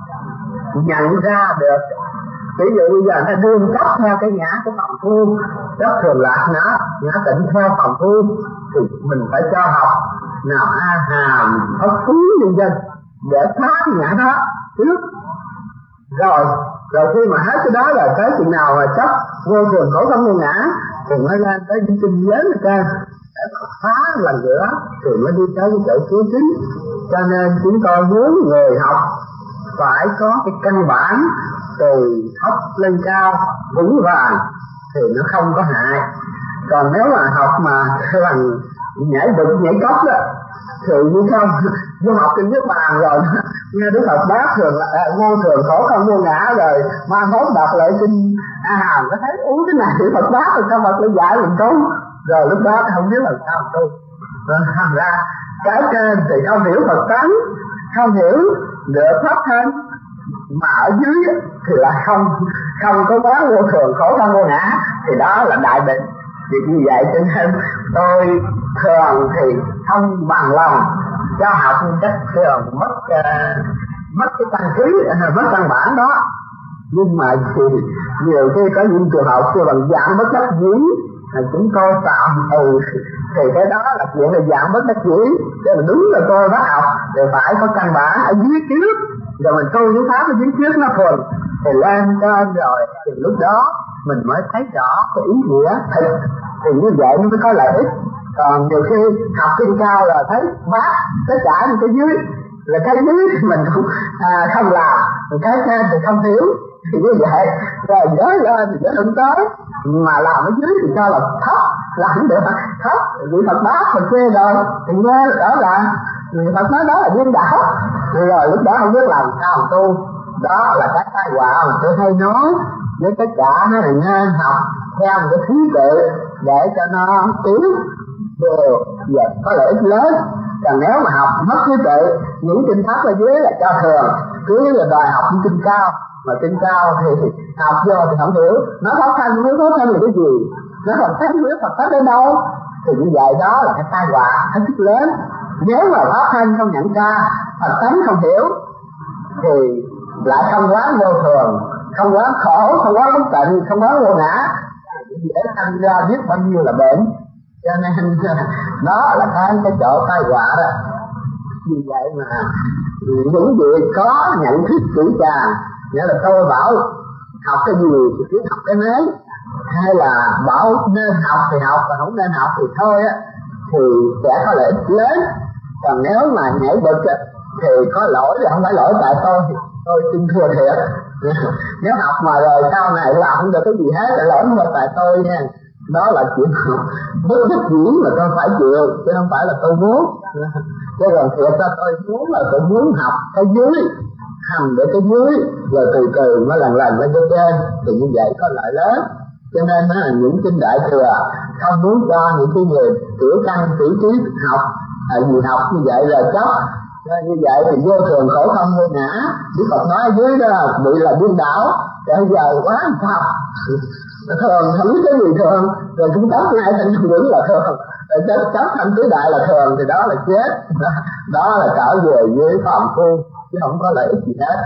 nhận ra được. Ví dụ bây giờ nó đương cấp theo cái ngã của phàm phu, rất thường lạc ngã, ngã tịnh theo phàm phu, thì mình phải cho học nào A Hàm, Ốc Phú nhân dân để phá cái ngã đó trước. Rồi, rồi khi mà hết cái đó là tới chừng nào mà chấp vô thường khổ không vô ngã thì mới lên tới những kinh giới ở trên để phá lần nữa thì mới đi tới cái chỗ cứu chính. Cho nên chúng tôi muốn người học phải có cái căn bản từ thấp lên cao vững vàng thì nó không có hại. Còn nếu mà học mà bằng nhảy bực nhảy cốc đó thì như không, vô học trên nước bàn rồi nghe Đức Phật bác thường là à, vô thường khổ không vô ngã rồi mai mốt đọc lại kinh A Hàm có thấy uống cái này Đức Phật bác rồi sao Phật lại dạy mình tu, rồi lúc đó không biết làm sao tu. Rồi thành ra cái trên thì không hiểu Phật tánh, không hiểu được pháp thân, mà ở dưới thì là không không có quán vô thường khổ không vô ngã, thì đó là đại định. Vì như vậy cho nên tôi thường thì không bằng lòng cho học cách thường mất uh, mất cái căn cứ, uh, mất căn bản đó. Nhưng mà thì nhiều khi có những trường hợp kêu bằng dạng bất đắc dĩ, là chúng tôi tạm ừ thì cái đó là chuyện là dạng bất đắc dĩ, cho nên đúng là tôi bắt học thì phải có căn bản ở dưới trước, rồi mình tu những pháp ở dưới trước nó thuần thì lên trên, rồi thì lúc đó mình mới thấy rõ cái ý nghĩa thật, thì như vậy nó mới có lợi ích. Còn nhiều khi học trên cao là thấy bác tất cả những cái dưới, là cái dưới thì mình không, à, không làm, cái trên thì không thiếu, thì như vậy rồi nhớ lên thì nó không tới, mà làm ở dưới thì cho là thấp, làm không được thấp, vị Phật bác Phật chê rồi thì nghe đó là vị Phật nói đó là điên đảo, rồi lúc đó không biết làm sao tu. Đó là cái tai họa mà tôi hay nói với tất cả nó là nên học theo một cái thứ tự để cho nó tiến đều và có lợi ích lớn. Còn nếu mà học mất thứ tự, những kinh pháp ở dưới là cho thường, cứ là đòi học những kinh cao, mà kinh cao thì học vô thì không hiểu nó pháp thanh, nó pháp thanh là cái gì, nó Phật pháp nó Phật pháp ở đâu, thì như vậy đó là cái tai họa hết sức lớn. Nếu mà pháp thanh không nhận ra, Phật tánh không hiểu thì lại không quán vô thường, không quán khổ, không quán bất tịnh, không quán vô ngã, dễ thành ra biết bao nhiêu là bệnh. Cho nên đó là cái cái chỗ tai họa đó. Vì vậy mà những việc có nhận thức kỹ càng, nghĩa là tôi bảo học cái gì thì cứ học cái đấy, hay là bảo nên học thì học, và không nên học thì thôi á, thì sẽ có lợi ích lớn. Còn nếu mà nhảy bực thì có lỗi thì không phải lỗi tại tôi, tôi xin thua thiệt. Nếu học mà rồi sau này làm không được cái gì hết, thì lỗi không phải tại tôi nha. Đó là chuyện bất đắc dĩ mà tôi phải chịu, chứ không phải là tôi muốn. Chứ còn thiệt ra tôi muốn là tôi muốn học cái dưới, hành để cái dưới, rồi từ từ mới lần lần lên cái trên, thì như vậy có lợi lớn. Cho nên đó là những kinh Đại Thừa không muốn cho những cái người tiểu căn tiểu trí học, à, gì học như vậy rồi chấp. Nên như vậy thì vô thường khổ không vô ngã, Đức Phật nói ở dưới đó bị là điên đảo, bây giờ quá làm sao? Thường không biết cái gì thường, rồi chúng chấp ngay thành vững là thường, rồi chấp chấp thành tứ đại là thường, thì đó là chết. Đó là trở về với phàm phu, chứ không có lợi ích gì hết.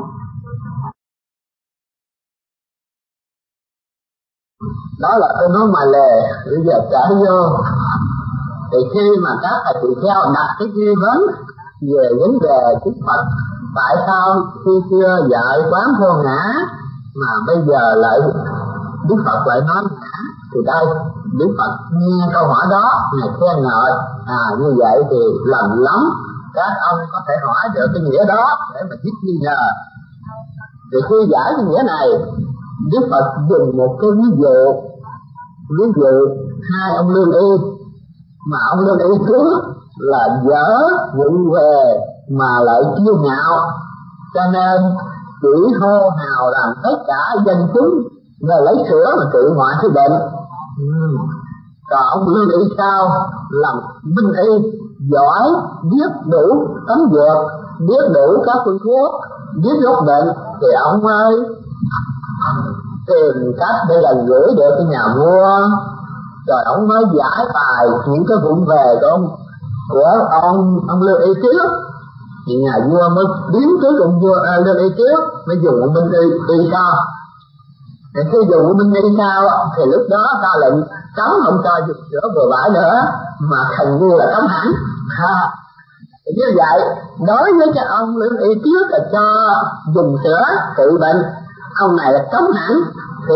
Đó là tôi nói mà lề. Bây giờ trở vô thì khi mà các thầy tỳ kheo đặt cái nghi vấn về vấn đề Đức Phật tại sao khi xưa dạy quán vô ngã mà bây giờ lại Đức Phật lại nói ngã, thì đây Đức Phật nghe câu hỏi đó Ngài khen ngợi, à như vậy thì lầm lắm, các ông có thể hỏi được cái nghĩa đó để mà biết nghi ngờ. Thì khi giải cái nghĩa này, Đức Phật dùng một cái ví dụ, ví dụ hai ông lương y, mà ông lương y trước là dở vụ về mà lại kiêu ngạo, cho nên chỉ hô hào làm tất cả dân chúng và lấy sữa mà trị ngoại cái bệnh. Ừ. Còn ông lương y sau làm binh y, giỏi, biết đủ tấm dược, biết đủ các phương thuốc, biết gốc bệnh, thì ông ơi tìm cách để là gửi được cái nhà vua, rồi ông mới giải bài những cái vụng về của ông của ông ông lương y trước, thì nhà vua mới biến trước ông vua à, lương y trước mới dùng ông binh y y sau. Thì khi dùng ông binh y sau thì lúc đó ta lệnh cấm không cho dùng sữa bừa bãi nữa, mà gần như là cấm hẳn. Ha. Như vậy đối với cái ông lương y trước là cho dùng sữa trị bệnh, ông này là cấm hẳn, thì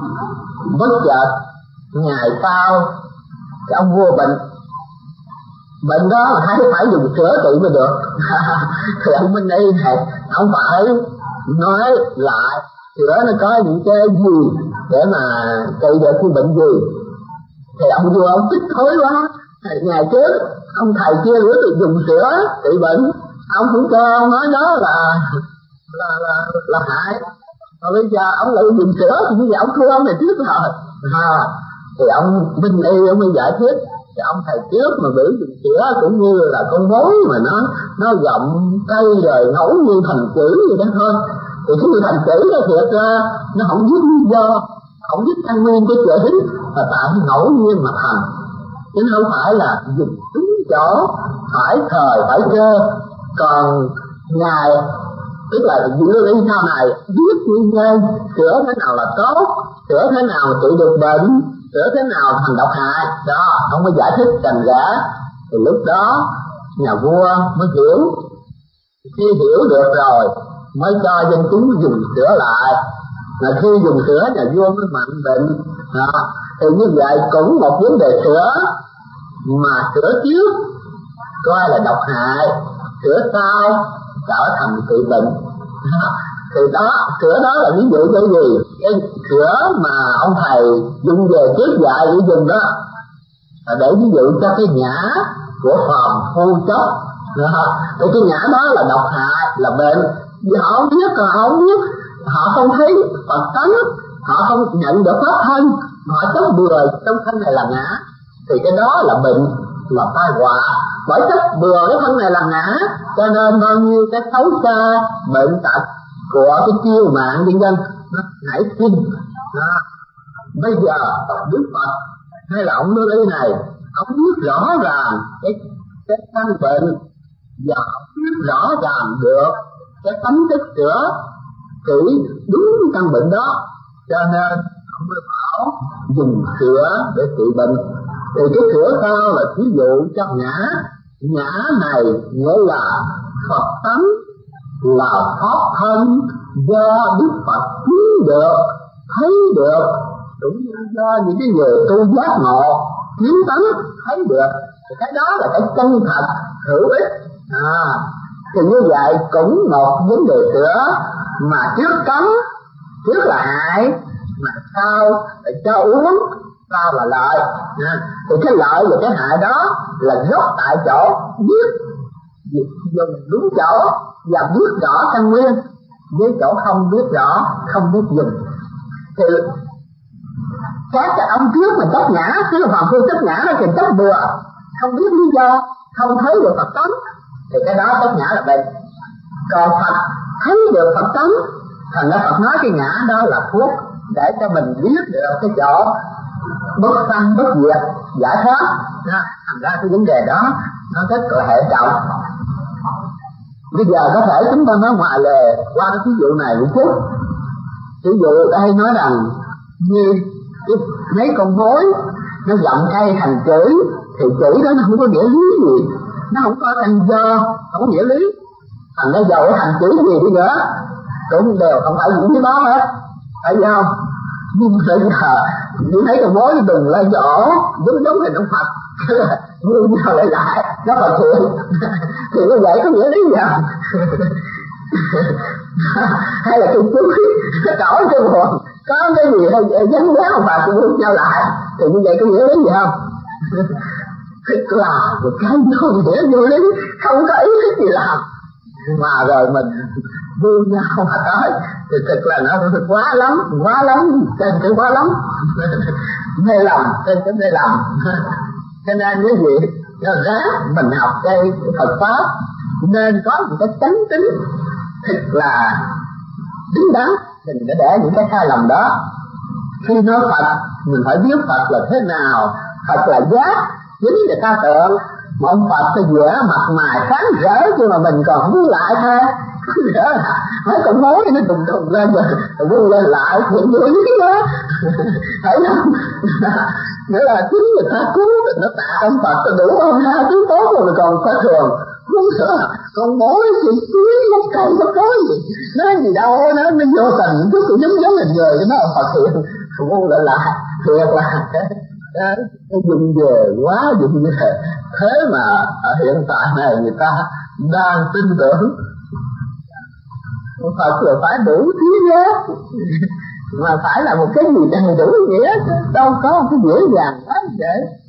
bất chợt ngày sau cái ông vua bệnh,
bệnh đó mà thấy phải dùng sữa trị mới được. Thì ông Minh Y này ông phải nói lại sữa nó có những cái gì để mà trị được cái bệnh gì. Thì ông vua ông thích thối quá. Ngày trước ông thầy kia rửa được dùng sữa trị bệnh, ông cũng cho ông nói đó là là là, là hại. Mà bây giờ ông lại dùng sữa thì bây giờ ông thua ông này trước rồi. À, thì ông Minh Y ông mới giải thích thì ông thầy trước mà biểu dùng sữa cũng như là con mối mà nó nó gặm cây rồi ngấu như thành chữ vậy đó thôi. Thì cái như thành chữ đó thiệt ra nó không biết lý do, không biết căn nguyên cái chữ, mà tại ngẫu nhiên mà thành, chứ không phải là dùng đúng chỗ, phải thời phải cơ. Còn ngài tức là vị Lưu Y sau này biết nguyên nhân sữa thế nào là tốt, sữa thế nào trị được bệnh, sữa thế nào thành độc hại đó, ông mới giải thích cành rã. Thì lúc đó nhà vua mới hiểu, khi hiểu được rồi mới cho dân chúng dùng sữa lại. Mà khi dùng sữa nhà vua mới mạnh bệnh đó. Thì như vậy cũng một vấn đề sữa, mà sữa trước coi là độc hại, sữa sau trở thành trị bệnh. Thì đó, sữa đó là ví dụ cái gì? Cái sữa mà ông thầy dùng về trước dạy để dùng đó là để ví dụ cho cái nhã của phàm phu chấp. Thì cái nhã đó là độc hại, là bệnh. Vì họ không biết, họ không biết, họ không thấy Phật tánh, họ không nhận được pháp thân, họ chấp bừa trong thân này là ngã. Thì cái đó là bệnh, là tai họa. Bởi chấp bừa cái thân này là ngã, cho nên bao nhiêu cái xấu xa, bệnh tật của cái chiêu mạng nhân dân nó nảy sinh. Bây giờ Đức Phật hay là ông Lưu Y này, ông biết rõ ràng cái cái căn bệnh và ông biết rõ ràng được cái tánh chất sữa trị đúng căn bệnh đó, cho nên ông mới bảo dùng sữa để trị bệnh. Thì cái sữa sao là ví dụ cho ngã. Ngã này nghĩa là Phật tánh, là pháp thân do Đức Phật kiến được, thấy được, cũng như do những cái người tu giác ngộ kiến tánh thấy được. Thì cái đó là cái chân thật hữu ích. À, thì như vậy cũng một vấn đề sữa mà trước cấm, trước là hại, mà sau là cho uống, sau là lợi. À, thì cái lợi và cái hại đó là gốc tại chỗ biết dùng đúng chỗ và biết rõ căn nguyên, với chỗ không biết rõ, không biết dùng. Thì các cái ông trước mà chấp ngã, chứ là phàm phu chấp ngã nó thì chấp bừa, không biết lý do, không thấy được Phật tánh, thì cái đó chấp ngã là bệnh. Còn Phật thấy được Phật tánh, thành ra Phật nói cái ngã đó là thuốc để cho mình biết được cái chỗ bất sanh bất diệt, giải thoát. Thành ra cái vấn đề đó nó rất là hệ trọng. Bây giờ có thể chúng ta nói ngoài lề qua cái ví dụ này một chút. Ví dụ đây nói rằng như mấy con mối nó gặm cây thành chữ, thì chữ đó nó không có nghĩa lý gì, nó không có căn do, không có nghĩa lý. Thành ra dầu thành chữ gì đi nữa cũng đều không phải những cái đó hết, phải không? Nhưng bây giờ như thấy con mối nó đừng lên chỗ giống giống hình ông Phật, nhưng giờ lại lại nó Phật thiện thì như vậy có nghĩa lý gì không? Hay là tôi chú trỏ cái buồn có cái gì hay dán dán ông Phật cũng muốn nhau lại, thì như vậy có nghĩa lý gì không? Tức là một cái vô nghĩa vô lý, không có ý thức gì làm mà rồi mình vui nhau mà tới thì thực là nó quá lắm, quá lắm, trên cái quá lắm mê lầm, trên cái mê lầm. Cho nên cái gì nó ráng mình học cái Phật pháp nên có một cái chánh tính thật là đứng đắn, mình đã để những cái sai lầm đó. Khi nói Phật mình phải biết Phật là thế nào. Phật là giác, chính người ta tưởng mà ông Phật thì vẽ mặt mày sáng rỡ, nhưng mà mình còn muốn lại thôi. Rỡ là mấy con mối nó đùng đùng lên rồi muốn lên lại chuyện vô lý đó. Thấy không? Nghĩa là chính người ta cứu mình, nó tạ ông Phật thì đủ hơn hai thứ tốt rồi, còn có thường muốn sửa con mối chuyện cưới mất cây mất cối gì nó gì đâu, nó nó vô tình chút cũng giống giống hình người, nó ông Phật thiện muốn lên lại thiệt là
cái, cái dùng về quá dùng về. Thế mà ở hiện tại này người ta đang tin tưởng Phật là phải đủ trí giác, mà phải là một cái gì đầy đủ nghĩa, đâu có cái dễ dàng quá vậy.